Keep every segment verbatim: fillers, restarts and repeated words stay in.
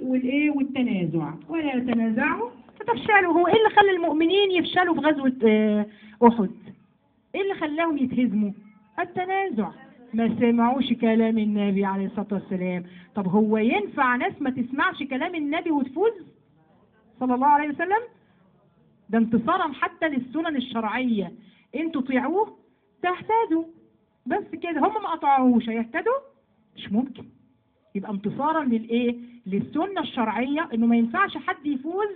والايه والتنازع، ولا تنازعوا فتفشلوا. هو ايه اللي خلى المؤمنين يفشلوا في غزوة آه، احد؟ ايه اللي خلاهم يتهزموا؟ التنازع. ما سمعوش كلام النبي عليه الصلاة والسلام. طب هو ينفع ناس ما تسمعش كلام النبي وتفوز صلى الله عليه وسلم؟ ده انتصارا حتى للسنن الشرعية، انتوا طيعوه تهتدوا، بس كده. هم ما قطعوهوش، هيهتدوا؟ مش ممكن. يبقى انتصارا للايه؟ للسنة الشرعية، انه ما ينفعش حد يفوز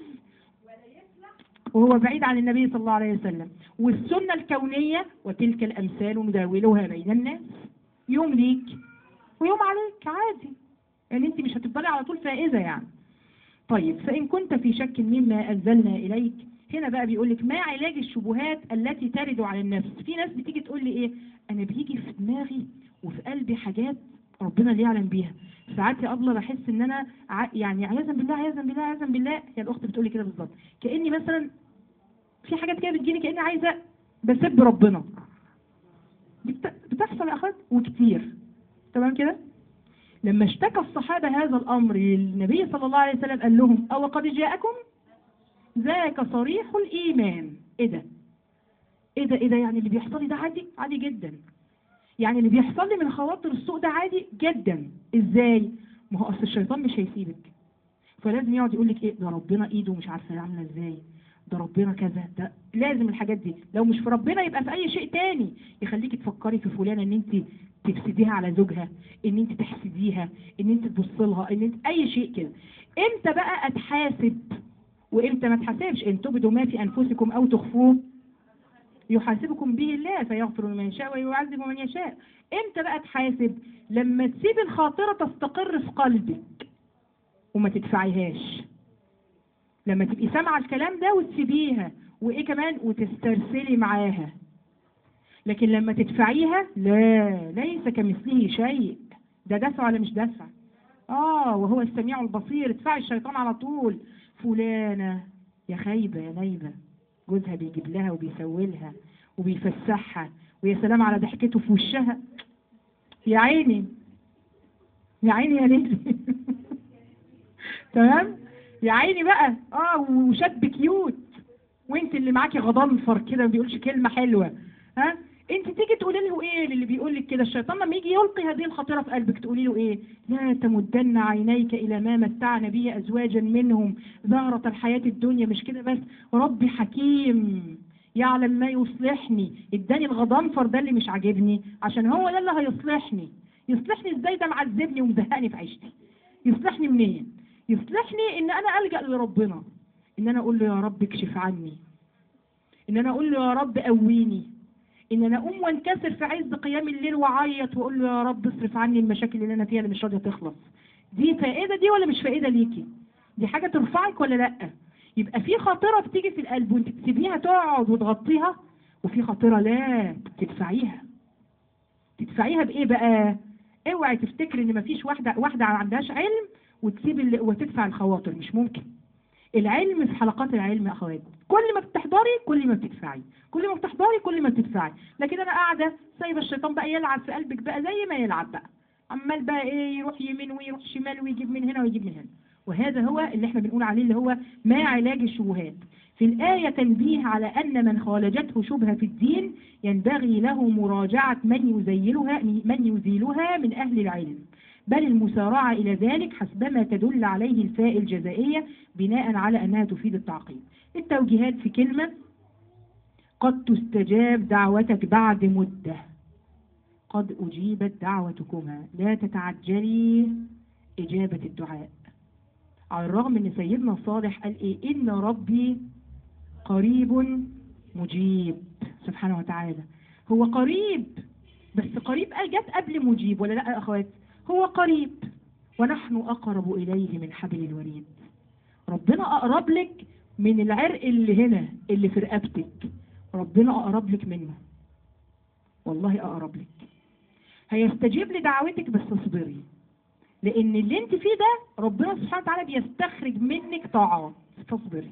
وهو بعيد عن النبي صلى الله عليه وسلم. والسنة الكونية وتلك الأمثال نداولها بين الناس، يوم ليك ويوم عليك عادي، يعني انت مش هتفضلي على طول فائزة يعني. طيب، فإن كنت في شك مما أنزلنا إليك، هنا بقى بيقول لك ما علاج الشبهات التي ترد على النفس. في ناس بتيجي تقول لي ايه، انا بيجي في دماغي وفي قلبي حاجات ربنا اللي يعلم بيها، ساعات يا أبلة بحس ان انا ع... يعني عياذا بالله عياذا بالله عياذا بالله. هي الاخت بتقول لي كده بالظبط، كاني مثلا في حاجات كده بتجيلي كاني عايزه بسب ربنا. بت... بتحصل يا اخوات وكتير، تمام كده. لما اشتكى الصحابه هذا الامر للنبي صلى الله عليه وسلم قال لهم او قد جاءكم ذاك صريح الايمان. ايه ده ايه ده ايه ده يعني اللي بيحصل لي ده عادي عادي جدا، يعني اللي بيحصل لي من خواطر السوء ده عادي جدا. ازاي؟ ما هو اصل الشيطان مش هيسيبك، فلازم يقعد يقول لك ايه ده ربنا ايده مش عارفه عامله ازاي، ده ربنا كذا، ده لازم الحاجات دي. لو مش في ربنا يبقى في اي شيء تاني يخليكي تفكري في فلانه ان انت تفسديها على زوجها، ان انت تحسديها، ان انت تبص لها، ان انت اي شيء كده. امتى بقى اتحاسب وامتى ما اتحاسبش؟ ان تبدوا ما في انفسكم او تخفوه يحاسبكم به الله فيغفر لمن يشاء ويعذب من يشاء. امتى بقى تحاسب؟ لما تسيب الخاطره تستقر في قلبك وما تدفعيهاش، لما تبقي سامعه الكلام ده وتسيبيها، وايه كمان وتسترسلي معاها. لكن لما تدفعيها، لا، ليس كمثله شيء. ده دفع ولا مش دفع؟ اه، وهو السميع البصير. ادفعي الشيطان على طول. فلانه يا خايبه يا نايبه، جوزها بيجيب لها وبيسوي لها وبيفسحها، ويا سلام على ضحكته في وشها، يا عيني يا عيني يا ليلي تمام، يا عيني بقى. اه، وشاب كيوت وانت اللي معاكي غضنفر كده ما بيقولش كلمه حلوه. ها، انت تيجي تقولي له ايه للي بيقول لك كده؟ الشيطان لما يجي يلقي هذه الخطيره في قلبك تقولي له ايه؟ لا تمدن عينيك الى ما متعنا به ازواجا منهم زهره الحياه الدنيا. مش كده بس، ربي حكيم يعلم ما يصلحني. اداني الغضنفر ده اللي مش عاجبني عشان هو ده اللي هيصلحني. يصلحني ازاي؟ ده معذبني ومزهقني في عيشتي. يصلحني منين؟ يصلحني ان انا الجأ لربنا، ان انا اقول له يا رب اكشف عني، ان انا اقول له يا رب قويني، ان انا اقوم وانكسر في عز قيام الليل واعيط واقول له يا رب اصرف عني المشاكل اللي انا فيها اللي مش راضيه تخلص. دي فائده دي ولا مش فائده ليكي؟ دي حاجه ترفعك ولا لا؟ يبقى في خاطره بتيجي في القلب وانت تسيبيها تقعد وتغطيها، وفي خاطره لا تدفعيها. تدفعيها بايه بقى؟ اوعي تفتكر ان مفيش واحده واحده ما عندهاش علم وتسيب ال... وتدفع الخواطر. مش ممكن. العلم في حلقات العلم يا اخوات، كل ما بتحضري كل ما بتدفعي، كل ما بتحضري كل ما بتدفعي. لكن انا قاعده سايبه الشيطان بقى يلعب في قلبك بقى زي ما يلعب بقى، عمال بقى ايه يروح يمين ويروح شمال ويجيب من هنا ويجيب من هنا. وهذا هو اللي احنا بنقول عليه اللي هو ما علاج الشبهات. في الآية تنبيه على أن من خالجته شبهة في الدين ينبغي له مراجعة من يزيلها من يزيلها من أهل العلم، بل المسارعة إلى ذلك حسبما تدل عليه الفاء الجزائية بناء على أنها تفيد التعقيد. التوجيهات في كلمة: قد تستجاب دعوتك بعد مدة، قد أجيبت دعوتكما، لا تتعجلي إجابة الدعاء. على الرغم أن سيدنا صالح قال إيه؟ إن ربي قريب مجيب سبحانه وتعالى. هو قريب، بس قريب قال جت قبل مجيب ولا لا يا أخوات؟ هو قريب، ونحن أقرب إليه من حبل الوريد. ربنا أقرب لك من العرق اللي هنا اللي في رقبتك، ربنا أقرب لك منه، والله أقرب لك. هيستجيب لدعوتك بس اصبري، لأن اللي انت فيه ده ربنا سبحانه وتعالى بيستخرج منك طاعات، فاصبري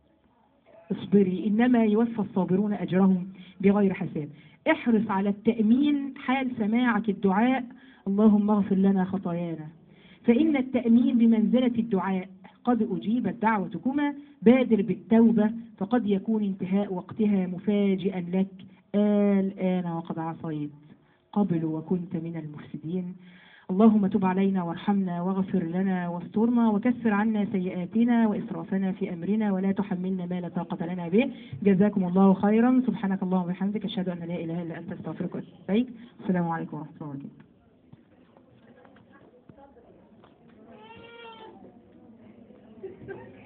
اصبري، إنما يوفى الصابرون أجرهم بغير حساب. احرص على التأمين حال سماعك الدعاء: اللهم اغفر لنا خطايانا. فإن التأمين بمنزلة الدعاء، قد أجيبت دعوتكما، بادر بالتوبة فقد يكون انتهاء وقتها مفاجئا لك. الآن وقد عصيت قبل وكنت من المفسدين. اللهم تب علينا وارحمنا واغفر لنا واسترنا وكفر عنا سيئاتنا وإسرافنا في أمرنا ولا تحملنا ما لا طاقة لنا به. جزاكم الله خيرا. سبحانك اللهم وبحمدك، أشهد أن لا إله إلا أنت، أستغفرك وأتوب إليك. السلام عليكم ورحمة الله وبركاته.